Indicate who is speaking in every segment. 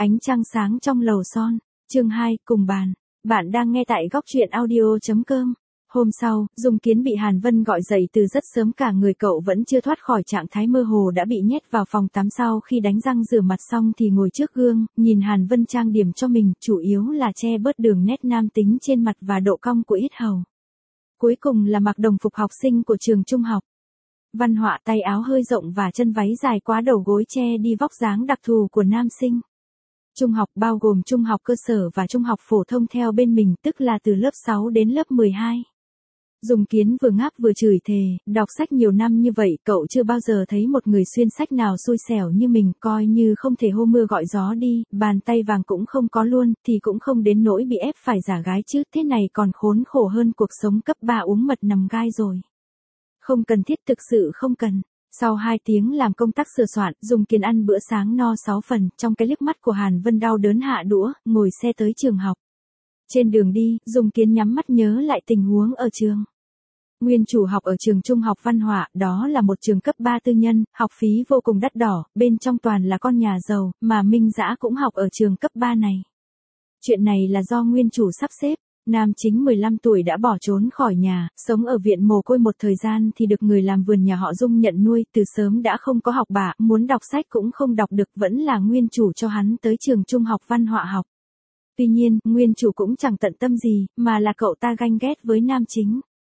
Speaker 1: Ánh trăng sáng trong lầu son. Chương 2, cùng bàn. Bạn đang nghe tại góc truyện audio.com. Hôm sau, Dung Kiến bị Hàn Vân gọi dậy từ rất sớm, cả người cậu vẫn chưa thoát khỏi trạng thái mơ hồ đã bị nhét vào phòng tắm. Sau khi đánh răng rửa mặt xong thì ngồi trước gương, nhìn Hàn Vân trang điểm cho mình, chủ yếu là che bớt đường nét nam tính trên mặt và độ cong của yết hầu. Cuối cùng là mặc đồng phục học sinh của trường trung học Văn Họa, tay áo hơi rộng và chân váy dài quá đầu gối che đi vóc dáng đặc thù của nam sinh. Trung học bao gồm trung học cơ sở và trung học phổ thông theo bên mình, tức là từ lớp 6 đến lớp 12. Dung Kiến vừa ngáp vừa chửi thề, đọc sách nhiều năm như vậy cậu chưa bao giờ thấy một người xuyên sách nào xui xẻo như mình, coi như không thể hô mưa gọi gió đi, bàn tay vàng cũng không có luôn, thì cũng không đến nỗi bị ép phải giả gái chứ, thế này còn khốn khổ hơn cuộc sống cấp 3 uống mật nằm gai rồi. Không cần thiết, thực sự không cần. Sau 2 tiếng làm công tác sửa soạn, Dung Kiến ăn bữa sáng no 6 phần, trong cái liếc mắt của Hàn Vân đau đớn hạ đũa, ngồi xe tới trường học. Trên đường đi, Dung Kiến nhắm mắt nhớ lại tình huống ở trường. Nguyên chủ học ở trường trung học Văn Họa, đó là một trường cấp 3 tư nhân, học phí vô cùng đắt đỏ, bên trong toàn là con nhà giàu, mà Minh Dã cũng học ở trường cấp 3 này. Chuyện này là do nguyên chủ sắp xếp. Nam chính 15 tuổi đã bỏ trốn khỏi nhà, sống ở viện mồ côi một thời gian thì được người làm vườn nhà họ Dung nhận nuôi, từ sớm đã không có học bạ, muốn đọc sách cũng không đọc được, vẫn là nguyên chủ cho hắn tới trường trung học Văn Họa học. Tuy nhiên, nguyên chủ cũng chẳng tận tâm gì, mà là cậu ta ganh ghét với nam chính.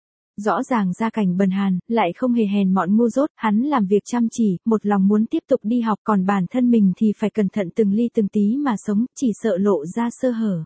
Speaker 1: Rõ ràng gia cảnh bần hàn, lại không hề hèn mọn ngu dốt, hắn làm việc chăm chỉ, một lòng muốn tiếp tục đi học, còn bản thân mình thì phải cẩn thận từng ly từng tí mà sống, chỉ sợ lộ ra sơ hở.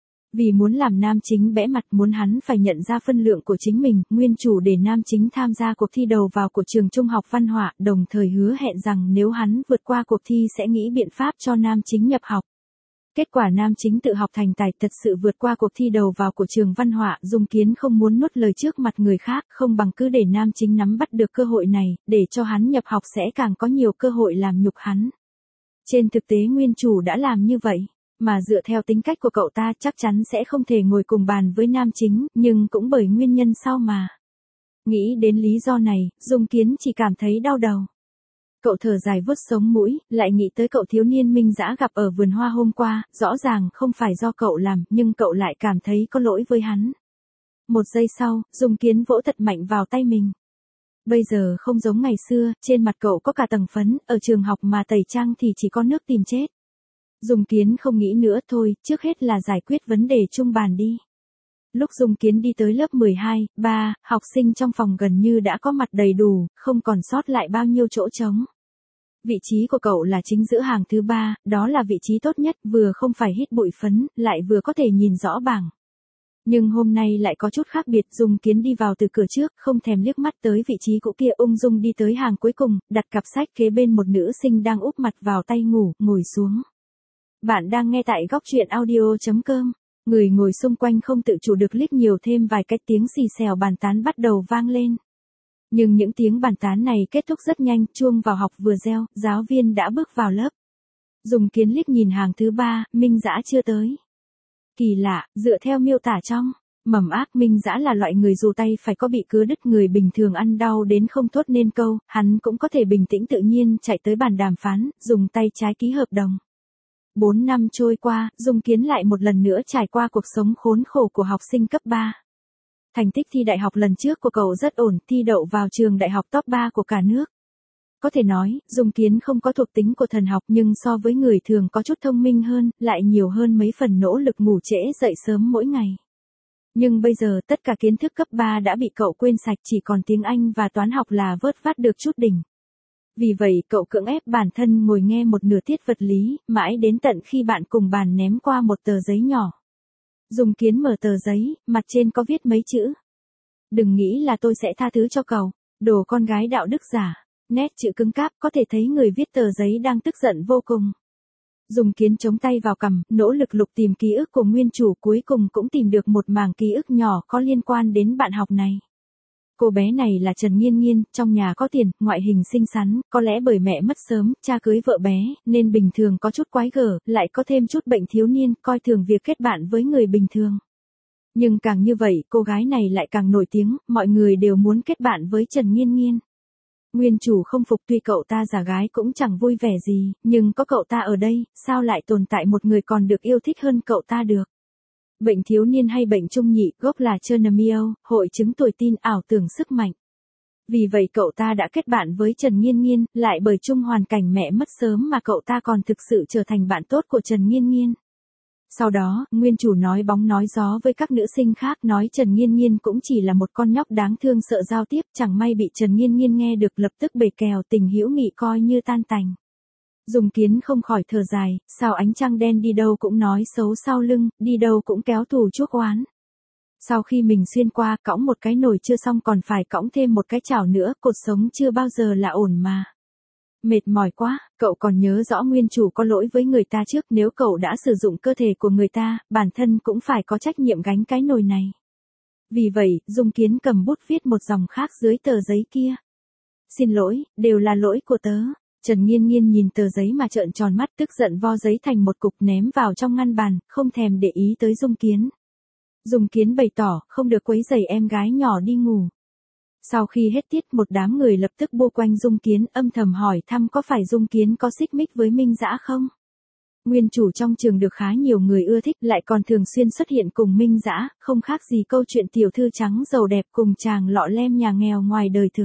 Speaker 1: Vì muốn làm nam chính bẽ mặt, muốn hắn phải nhận ra phân lượng của chính mình, nguyên chủ để nam chính tham gia cuộc thi đầu vào của trường trung học Văn Họa, đồng thời hứa hẹn rằng nếu hắn vượt qua cuộc thi sẽ nghĩ biện pháp cho nam chính nhập học. Kết quả nam chính tự học thành tài, thật sự vượt qua cuộc thi đầu vào của trường Văn Họa. Dung Kiến không muốn nuốt lời trước mặt người khác, không bằng cứ để nam chính nắm bắt được cơ hội này, để cho hắn nhập học sẽ càng có nhiều cơ hội làm nhục hắn. Trên thực tế nguyên chủ đã làm như vậy. Mà dựa theo tính cách của cậu ta chắc chắn sẽ không thể ngồi cùng bàn với nam chính, nhưng cũng bởi nguyên nhân sau mà. Nghĩ đến lý do này, Dung Kiến chỉ cảm thấy đau đầu. Cậu thở dài vuốt sống mũi, lại nghĩ tới cậu thiếu niên Minh Dã gặp ở vườn hoa hôm qua, rõ ràng không phải do cậu làm, nhưng cậu lại cảm thấy có lỗi với hắn. Một giây sau, Dung Kiến vỗ thật mạnh vào tay mình. Bây giờ không giống ngày xưa, trên mặt cậu có cả tầng phấn, ở trường học mà tẩy trang thì chỉ có nước tìm chết. Dung Kiến không nghĩ nữa, thôi, trước hết là giải quyết vấn đề chung bàn đi. Lúc Dung Kiến đi tới lớp 12, học sinh trong phòng gần như đã có mặt đầy đủ, không còn sót lại bao nhiêu chỗ trống. Vị trí của cậu là chính giữa hàng thứ 3, đó là vị trí tốt nhất, vừa không phải hít bụi phấn, lại vừa có thể nhìn rõ bảng. Nhưng hôm nay lại có chút khác biệt, Dung Kiến đi vào từ cửa trước, không thèm liếc mắt tới vị trí cũ kia, ung dung đi tới hàng cuối cùng, đặt cặp sách kế bên một nữ sinh đang úp mặt vào tay ngủ, ngồi xuống. Bạn đang nghe tại góc truyện audio.com. Người ngồi xung quanh không tự chủ được liếc nhiều thêm vài cái, tiếng xì xèo bàn tán bắt đầu vang lên. Nhưng những tiếng bàn tán này kết thúc rất nhanh, chuông vào học vừa reo, giáo viên đã bước vào lớp. Dung Kiến liếc nhìn hàng thứ 3, Minh Dã chưa tới. Kỳ lạ, dựa theo miêu tả trong mầm ác, Minh Dã là loại người dù tay phải có bị cứa đứt, người bình thường ăn đau đến không thốt nên câu, hắn cũng có thể bình tĩnh tự nhiên chạy tới bàn đàm phán, dùng tay trái ký hợp đồng. 4 năm trôi qua, Dung Kiến lại một lần nữa trải qua cuộc sống khốn khổ của học sinh cấp 3. Thành tích thi đại học lần trước của cậu rất ổn, thi đậu vào trường đại học top 3 của cả nước. Có thể nói, Dung Kiến không có thuộc tính của thần học, nhưng so với người thường có chút thông minh hơn, lại nhiều hơn mấy phần nỗ lực ngủ trễ dậy sớm mỗi ngày. Nhưng bây giờ tất cả kiến thức cấp 3 đã bị cậu quên sạch, chỉ còn tiếng Anh và toán học là vớt vát được chút đỉnh. Vì vậy cậu cưỡng ép bản thân ngồi nghe một nửa tiết vật lý, mãi đến tận khi bạn cùng bàn ném qua một tờ giấy nhỏ. Dung Kiến mở tờ giấy, mặt trên có viết mấy chữ. Đừng nghĩ là tôi sẽ tha thứ cho cậu, đồ con gái đạo đức giả. Nét chữ cứng cáp, có thể thấy người viết tờ giấy đang tức giận vô cùng. Dung Kiến chống tay vào cằm, nỗ lực lục tìm ký ức của nguyên chủ, cuối cùng cũng tìm được một mảng ký ức nhỏ có liên quan đến bạn học này. Cô bé này là Trần Nghiên Nghiên, trong nhà có tiền, ngoại hình xinh xắn, có lẽ bởi mẹ mất sớm, cha cưới vợ bé, nên bình thường có chút quái gở, lại có thêm chút bệnh thiếu niên, coi thường việc kết bạn với người bình thường. Nhưng càng như vậy, cô gái này lại càng nổi tiếng, mọi người đều muốn kết bạn với Trần Nghiên Nghiên. Nguyên chủ không phục, tuy cậu ta giả gái cũng chẳng vui vẻ gì, nhưng có cậu ta ở đây, sao lại tồn tại một người còn được yêu thích hơn cậu ta được. Bệnh thiếu niên hay bệnh trung nhị, gốc là Chernomyia, hội chứng tuổi teen, ảo tưởng sức mạnh. Vì vậy cậu ta đã kết bạn với Trần Nghiên Nghiên, lại bởi chung hoàn cảnh mẹ mất sớm mà cậu ta còn thực sự trở thành bạn tốt của Trần Nghiên Nghiên. Sau đó, nguyên chủ nói bóng nói gió với các nữ sinh khác, nói Trần Nghiên Nghiên cũng chỉ là một con nhóc đáng thương sợ giao tiếp, chẳng may bị Trần Nghiên Nghiên nghe được lập tức bể kèo, tình hữu nghị coi như tan tành. Dung Kiến không khỏi thở dài, sao ánh trăng đen đi đâu cũng nói xấu sau lưng, đi đâu cũng kéo thù chuốc oán. Sau khi mình xuyên qua, cõng một cái nồi chưa xong còn phải cõng thêm một cái chảo nữa, cuộc sống chưa bao giờ là ổn mà. Mệt mỏi quá, cậu còn nhớ rõ nguyên chủ có lỗi với người ta trước, nếu cậu đã sử dụng cơ thể của người ta, bản thân cũng phải có trách nhiệm gánh cái nồi này. Vì vậy, Dung Kiến cầm bút viết một dòng khác dưới tờ giấy kia. Xin lỗi, đều là lỗi của tớ. Trần Nghiên Nghiên nhìn tờ giấy mà trợn tròn mắt, tức giận vo giấy thành một cục ném vào trong ngăn bàn, không thèm để ý tới Dung Kiến. Dung Kiến bày tỏ, không được quấy rầy em gái nhỏ đi ngủ. Sau khi hết tiết, một đám người lập tức bô quanh Dung Kiến, âm thầm hỏi thăm có phải Dung Kiến có xích mích với Minh Dã không? Nguyên chủ trong trường được khá nhiều người ưa thích, lại còn thường xuyên xuất hiện cùng Minh Dã, không khác gì câu chuyện tiểu thư trắng giàu đẹp cùng chàng lọ lem nhà nghèo ngoài đời thực.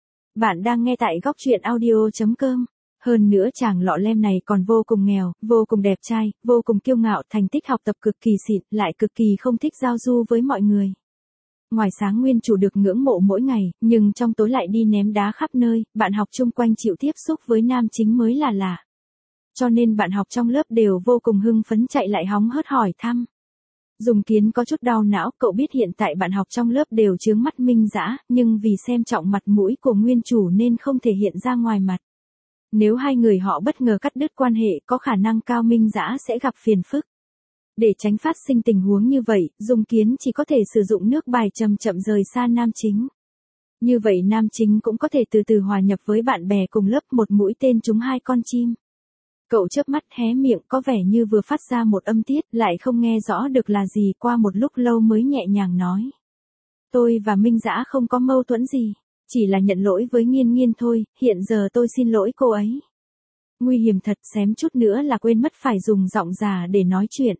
Speaker 1: Bạn đang nghe tại góc truyện audio.com. Hơn nữa chàng lọ lem này còn vô cùng nghèo, vô cùng đẹp trai, vô cùng kiêu ngạo, thành tích học tập cực kỳ xịn, lại cực kỳ không thích giao du với mọi người. Ngoài sáng nguyên chủ được ngưỡng mộ mỗi ngày, nhưng trong tối lại đi ném đá khắp nơi, bạn học chung quanh chịu tiếp xúc với nam chính mới là lạ. Cho nên bạn học trong lớp đều vô cùng hưng phấn chạy lại hóng hớt hỏi thăm. Dung Kiến có chút đau não, cậu biết hiện tại bạn học trong lớp đều chướng mắt Minh Dã, nhưng vì xem trọng mặt mũi của nguyên chủ nên không thể hiện ra ngoài mặt. Nếu hai người họ bất ngờ cắt đứt quan hệ, có khả năng cao Minh Dã sẽ gặp phiền phức. Để tránh phát sinh tình huống như vậy, Dung Kiến chỉ có thể sử dụng nước bài chậm chậm rời xa nam chính. Như vậy nam chính cũng có thể từ từ hòa nhập với bạn bè cùng lớp, một mũi tên trúng hai con chim. Cậu chớp mắt hé miệng, có vẻ như vừa phát ra một âm tiết, lại không nghe rõ được là gì, qua một lúc lâu mới nhẹ nhàng nói. Tôi và Minh Dã không có mâu thuẫn gì, chỉ là nhận lỗi với Nghiên Nghiên thôi, hiện giờ tôi xin lỗi cô ấy. Nguy hiểm thật, xém chút nữa là quên mất phải dùng giọng già để nói chuyện.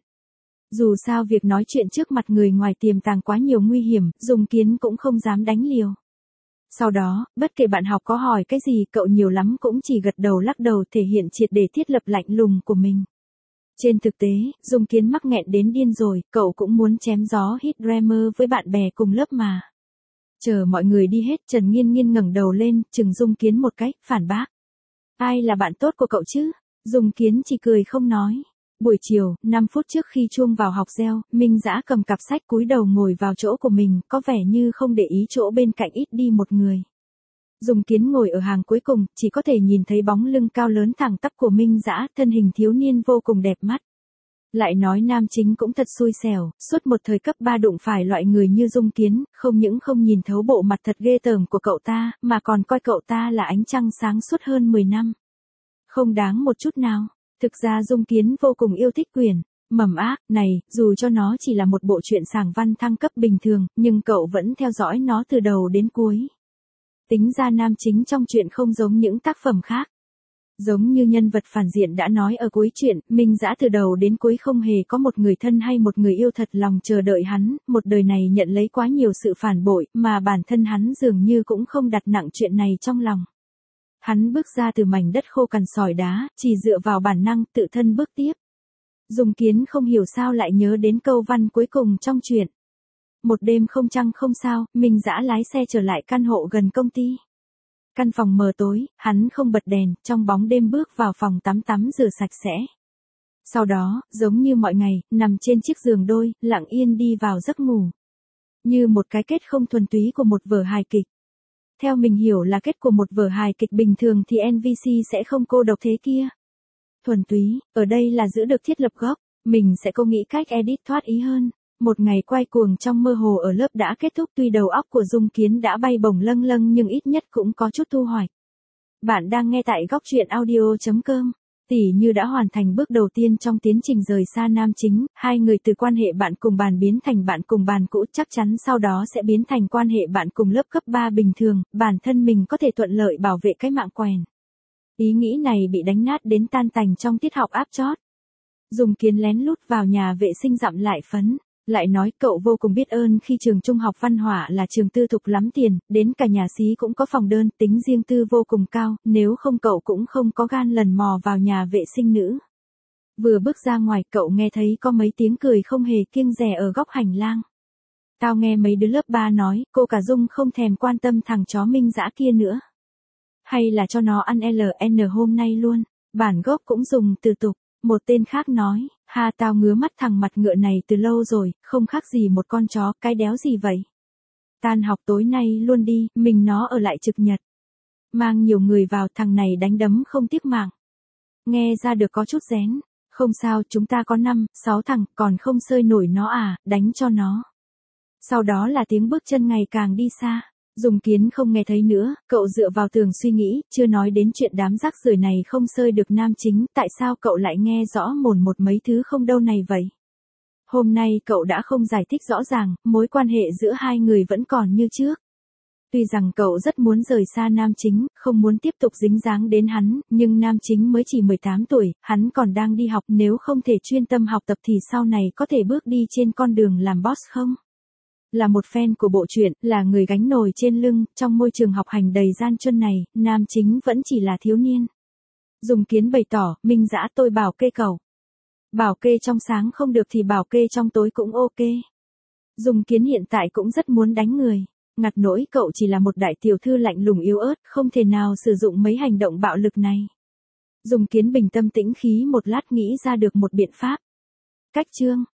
Speaker 1: Dù sao việc nói chuyện trước mặt người ngoài tiềm tàng quá nhiều nguy hiểm, Dung Kiến cũng không dám đánh liều. Sau đó, bất kể bạn học có hỏi cái gì, cậu nhiều lắm cũng chỉ gật đầu lắc đầu, thể hiện triệt để thiết lập lạnh lùng của mình. Trên thực tế, Dung Kiến mắc nghẹn đến điên rồi, cậu cũng muốn chém gió hít Dreamer với bạn bè cùng lớp mà. Chờ mọi người đi hết, Trần Nghiên Nghiên ngẩng đầu lên, chừng Dung Kiến một cái, phản bác. Ai là bạn tốt của cậu chứ? Dung Kiến chỉ cười không nói. Buổi chiều, 5 phút trước khi chuông vào học reo, Minh Dã cầm cặp sách cúi đầu ngồi vào chỗ của mình, có vẻ như không để ý chỗ bên cạnh ít đi một người. Dung Kiến ngồi ở hàng cuối cùng, chỉ có thể nhìn thấy bóng lưng cao lớn thẳng tắp của Minh Dã, thân hình thiếu niên vô cùng đẹp mắt. Lại nói nam chính cũng thật xui xẻo, suốt một thời cấp 3 đụng phải loại người như Dung Kiến, không những không nhìn thấu bộ mặt thật ghê tởm của cậu ta, mà còn coi cậu ta là ánh trăng sáng suốt hơn 10 năm. Không đáng một chút nào. Thực ra Dung Kiến vô cùng yêu thích quyển Mầm Ác này, dù cho nó chỉ là một bộ truyện sảng văn thăng cấp bình thường, nhưng cậu vẫn theo dõi nó từ đầu đến cuối. Tính ra nam chính trong truyện không giống những tác phẩm khác. Giống như nhân vật phản diện đã nói ở cuối truyện, Minh Dã từ đầu đến cuối không hề có một người thân hay một người yêu thật lòng chờ đợi hắn, một đời này nhận lấy quá nhiều sự phản bội, mà bản thân hắn dường như cũng không đặt nặng chuyện này trong lòng. Hắn bước ra từ mảnh đất khô cằn sỏi đá, chỉ dựa vào bản năng tự thân bước tiếp. Dung Kiến không hiểu sao lại nhớ đến câu văn cuối cùng trong truyện. Một đêm không trăng không sao, Minh Dã lái xe trở lại căn hộ gần công ty. Căn phòng mờ tối, hắn không bật đèn, trong bóng đêm bước vào phòng tắm rửa sạch sẽ. Sau đó, giống như mọi ngày, nằm trên chiếc giường đôi, lặng yên đi vào giấc ngủ. Như một cái kết không thuần túy của một vở hài kịch. Theo mình hiểu là kết của một vở hài kịch bình thường thì NPC sẽ không cô độc thế kia. Thuần túy, ở đây là giữ được thiết lập gốc, mình sẽ có nghĩ cách edit thoát ý hơn. Một ngày quay cuồng trong mơ hồ ở lớp đã kết thúc, tuy đầu óc của Dung Kiến đã bay bổng lâng lâng nhưng ít nhất cũng có chút thu hoạch. Bạn đang nghe tại góc truyện audio.com. Tỉ như đã hoàn thành bước đầu tiên trong tiến trình rời xa nam chính, hai người từ quan hệ bạn cùng bàn biến thành bạn cùng bàn cũ, chắc chắn sau đó sẽ biến thành quan hệ bạn cùng lớp cấp 3 bình thường, bản thân mình có thể thuận lợi bảo vệ cái mạng quèn. Ý nghĩ này bị đánh nát đến tan tành trong tiết học áp chót. Dùng Kiến lén lút vào nhà vệ sinh dặm lại phấn. Lại nói cậu vô cùng biết ơn khi trường trung học văn hỏa là trường tư thục lắm tiền, đến cả nhà xí cũng có phòng đơn, tính riêng tư vô cùng cao, nếu không cậu cũng không có gan lần mò vào nhà vệ sinh nữ. Vừa bước ra ngoài cậu nghe thấy có mấy tiếng cười không hề kiêng dè ở góc hành lang. Tao nghe mấy đứa lớp 3 nói, cô cả Dung không thèm quan tâm thằng chó Minh Dã kia nữa. Hay là cho nó ăn LN hôm nay luôn, bản gốc cũng dùng từ tục. Một tên khác nói, ha tao ngứa mắt thằng mặt ngựa này từ lâu rồi, không khác gì một con chó, cái đéo gì vậy. Tan học tối nay luôn đi, mình nó ở lại trực nhật. Mang nhiều người vào thằng này đánh đấm không tiếc mạng. Nghe ra được có chút rén, không sao chúng ta có 5, 6 thằng, còn không sơi nổi nó à, đánh cho nó. Sau đó là tiếng bước chân ngày càng đi xa. Dùng Kiến không nghe thấy nữa, cậu dựa vào tường suy nghĩ, chưa nói đến chuyện đám rác rưởi này không sơi được nam chính, tại sao cậu lại nghe rõ mồn một mấy thứ không đâu này vậy? Hôm nay cậu đã không giải thích rõ ràng, mối quan hệ giữa hai người vẫn còn như trước. Tuy rằng cậu rất muốn rời xa nam chính, không muốn tiếp tục dính dáng đến hắn, nhưng nam chính mới chỉ 18 tuổi, hắn còn đang đi học, nếu không thể chuyên tâm học tập thì sau này có thể bước đi trên con đường làm boss không? Là một fan của bộ truyện, là người gánh nồi trên lưng, trong môi trường học hành đầy gian truân này, nam chính vẫn chỉ là thiếu niên. Dùng Kiến bày tỏ, Minh Dã tôi bảo kê cậu. Bảo kê trong sáng không được thì bảo kê trong tối cũng ok. Dùng Kiến hiện tại cũng rất muốn đánh người. Ngặt nỗi cậu chỉ là một đại tiểu thư lạnh lùng yếu ớt, không thể nào sử dụng mấy hành động bạo lực này. Dùng Kiến bình tâm tĩnh khí một lát nghĩ ra được một biện pháp. Cách chương